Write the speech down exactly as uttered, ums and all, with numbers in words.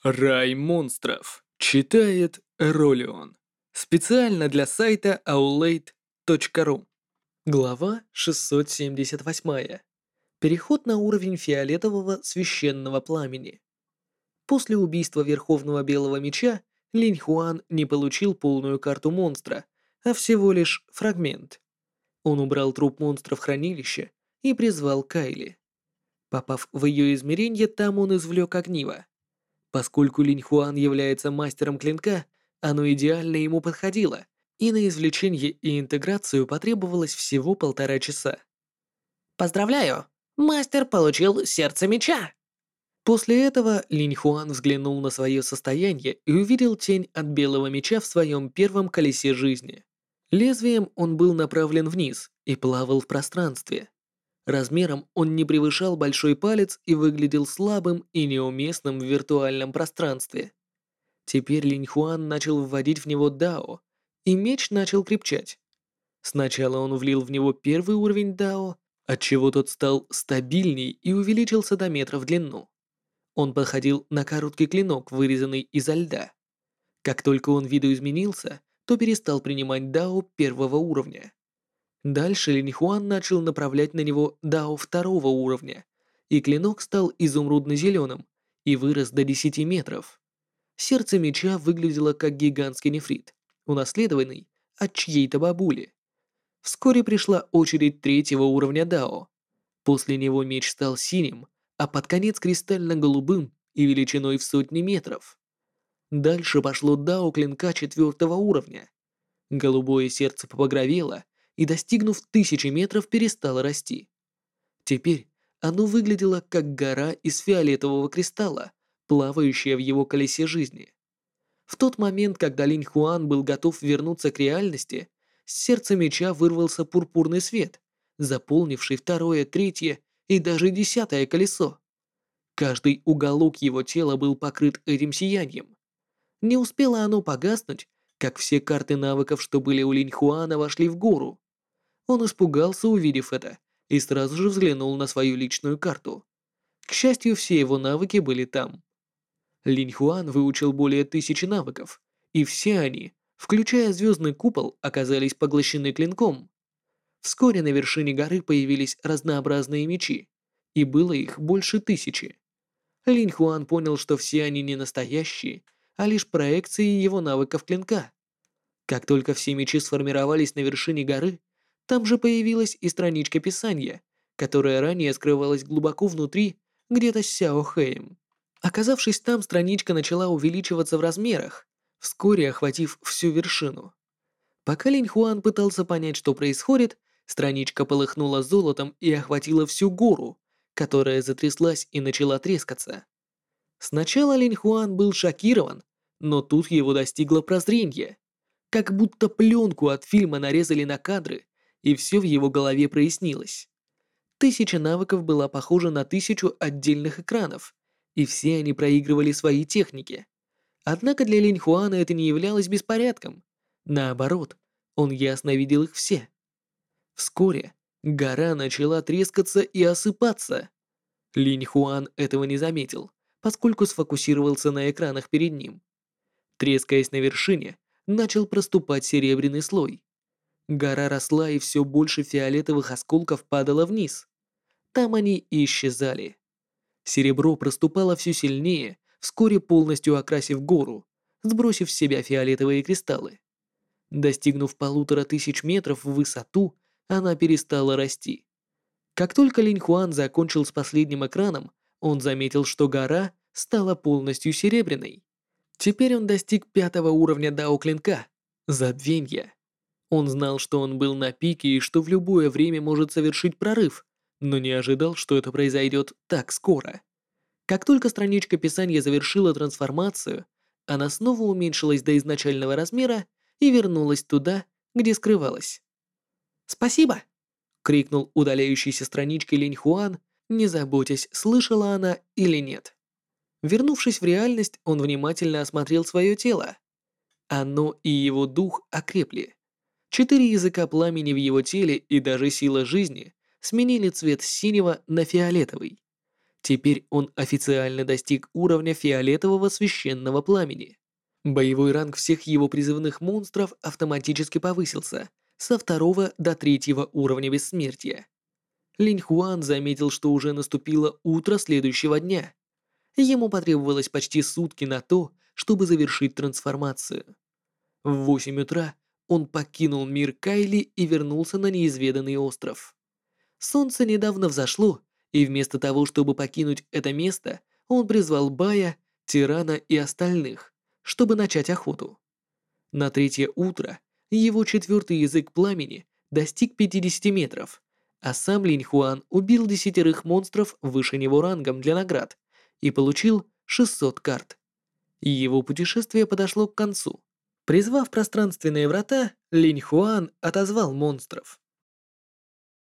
Рай монстров. Читает Ролион. Специально для сайта аулейт точка ру. Глава шестьсот семьдесят восемь. Переход на уровень фиолетового священного пламени. После убийства Верховного Белого Меча Линь Хуан не получил полную карту монстра, а всего лишь фрагмент. Он убрал труп монстра в хранилище и призвал Кайли. Попав в ее измерение, там он извлек огниво. Поскольку Линь Хуан является мастером клинка, оно идеально ему подходило, и на извлечение и интеграцию потребовалось всего полтора часа. Поздравляю! Мастер получил сердце меча! После этого Линь Хуан взглянул на свое состояние и увидел тень от белого меча в своем первом колесе жизни. Лезвием он был направлен вниз и плавал в пространстве. Размером он не превышал большой палец и выглядел слабым и неуместным в виртуальном пространстве. Теперь Линь Хуан начал вводить в него дао, и меч начал крепчать. Сначала он влил в него первый уровень дао, отчего тот стал стабильней и увеличился до метра в длину. Он походил на короткий клинок, вырезанный изо льда. Как только он видоизменился, то перестал принимать дао первого уровня. Дальше Линь Хуан начал направлять на него дао второго уровня, и клинок стал изумрудно-зеленым и вырос до десяти метров. Сердце меча выглядело как гигантский нефрит, унаследованный от чьей-то бабули. Вскоре пришла очередь третьего уровня дао. После него меч стал синим, а под конец кристально-голубым и величиной в сотни метров. Дальше пошло дао клинка четвертого уровня. Голубое сердце побагровело и, достигнув тысячи метров, перестало расти. Теперь оно выглядело как гора из фиолетового кристалла, плавающая в его колесе жизни. В тот момент, когда Линь Хуан был готов вернуться к реальности, с сердца меча вырвался пурпурный свет, заполнивший второе, третье и даже десятое колесо. Каждый уголок его тела был покрыт этим сиянием. Не успело оно погаснуть, как все карты навыков, что были у Линь Хуана, вошли в гору. Он испугался, увидев это, и сразу же взглянул на свою личную карту. К счастью, все его навыки были там. Линь Хуан выучил более тысячи навыков, и все они, включая звездный купол, оказались поглощены клинком. Вскоре на вершине горы появились разнообразные мечи, и было их больше тысячи. Линь Хуан понял, что все они не настоящие, а лишь проекции его навыков клинка. Как только все мечи сформировались на вершине горы, там же появилась и страничка писания, которая ранее скрывалась глубоко внутри, где-то с Сяо Хэем. Оказавшись там, страничка начала увеличиваться в размерах, вскоре охватив всю вершину. Пока Линь Хуан пытался понять, что происходит, страничка полыхнула золотом и охватила всю гору, которая затряслась и начала трескаться. Сначала Линь Хуан был шокирован, но тут его достигло прозрение. Как будто пленку от фильма нарезали на кадры, и все в его голове прояснилось. Тысяча навыков была похожа на тысячу отдельных экранов, и все они проигрывали свои техники. Однако для Линь Хуана это не являлось беспорядком. Наоборот, он ясно видел их все. Вскоре гора начала трескаться и осыпаться. Линь Хуан этого не заметил, поскольку сфокусировался на экранах перед ним. Трескаясь на вершине, начал проступать серебряный слой. Гора росла, и все больше фиолетовых осколков падало вниз. Там они и исчезали. Серебро проступало все сильнее, вскоре полностью окрасив гору, сбросив с себя фиолетовые кристаллы. Достигнув полутора тысяч метров в высоту, она перестала расти. Как только Линь Хуан закончил с последним экраном, он заметил, что гора стала полностью серебряной. Теперь он достиг пятого уровня дао клинка — забвенья. Он знал, что он был на пике и что в любое время может совершить прорыв, но не ожидал, что это произойдет так скоро. Как только страничка писания завершила трансформацию, она снова уменьшилась до изначального размера и вернулась туда, где скрывалась. «Спасибо!» — крикнул удаляющейся страничкой Линь Хуан, не заботясь, слышала она или нет. Вернувшись в реальность, он внимательно осмотрел свое тело. Оно и его дух окрепли. Четыре языка пламени в его теле и даже сила жизни сменили цвет с синего на фиолетовый. Теперь он официально достиг уровня фиолетового священного пламени. Боевой ранг всех его призывных монстров автоматически повысился со второго до третьего уровня бессмертия. Линь Хуан заметил, что уже наступило утро следующего дня. Ему потребовалось почти сутки на то, чтобы завершить трансформацию. В восемь утра он покинул мир Кайли и вернулся на неизведанный остров. Солнце недавно взошло, и вместо того, чтобы покинуть это место, он призвал Бая, Тирана и остальных, чтобы начать охоту. На третье утро его четвертый язык пламени достиг пятидесяти метров, а сам Линь Хуан убил десятерых монстров выше него рангом для наград и получил шестьсот карт. Его путешествие подошло к концу. Призвав пространственные врата, Линь Хуан отозвал монстров.